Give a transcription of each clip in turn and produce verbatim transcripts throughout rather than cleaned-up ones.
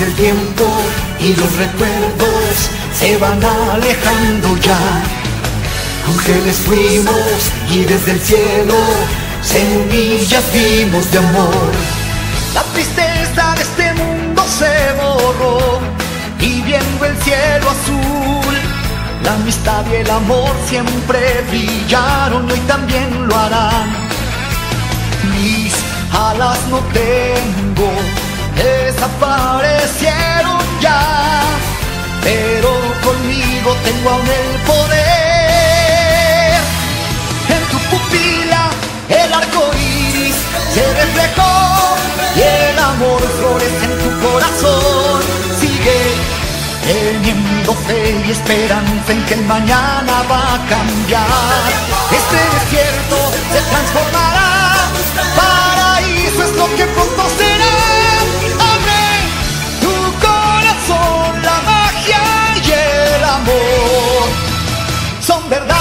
Pasa el tiempo y los recuerdos se van alejando ya. Ángeles fuimos y desde el cielo semillas vimos de amor. La tristeza de este mundo se borró y viendo el cielo azul, la amistad y el amor siempre brillaron y hoy también lo harán. Mis alas no tengo, desaparecieron ya, pero conmigo tengo aún el poder. En tu pupila el arco iris se reflejó y el amor florece en tu corazón. Sigue teniendo fe y esperanza en que el mañana va a cambiar. Este desierto se transformará, paraíso es lo que pronto será. Abre tu corazón, la magia y el amor son verdad.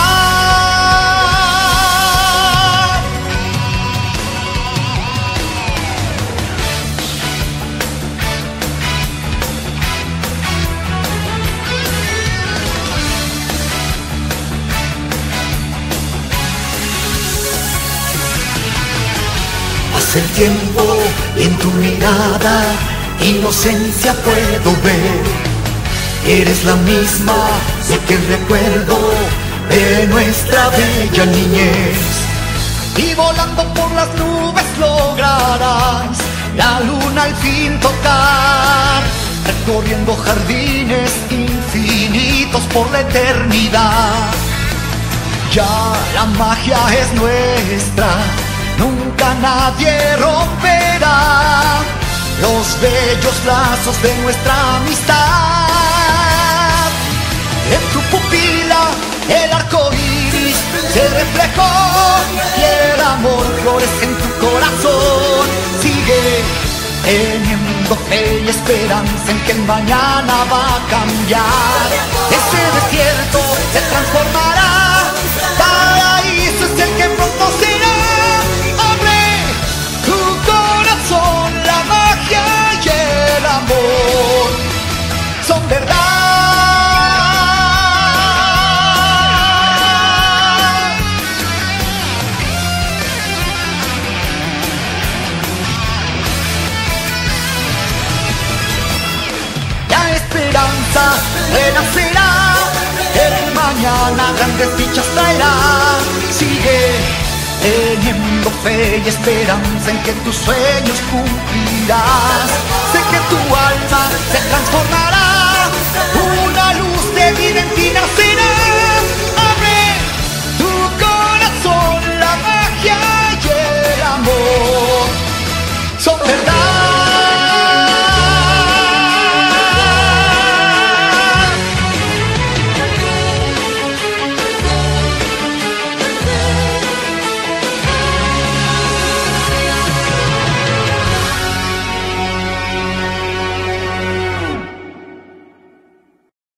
Pasa el tiempo y en tu mirada inocencia puedo ver. Eres la misma de que el recuerdo de nuestra bella niñez. Y volando por las nubes lograrás la luna al fin tocar, recorriendo jardines infinitos por la eternidad. Ya la magia es nuestra, nunca nadie romperá los bellos lazos de nuestra amistad. En tu pupila el arco iris se reflejó y el amor florece en tu corazón. Sigue teniendo fe y esperanza en que el mañana va a cambiar. Ese desierto se transformará, paraíso es el que pronto será. Abre tu corazón, la magia y el amor son verdad. La esperanza renacerá, el mañana grandes dichas traerá. Sigue teniendo fe y esperanza en que tus sueños cumplirás. Sé que tu alma se transformará, una luz de vida en ti nacerá.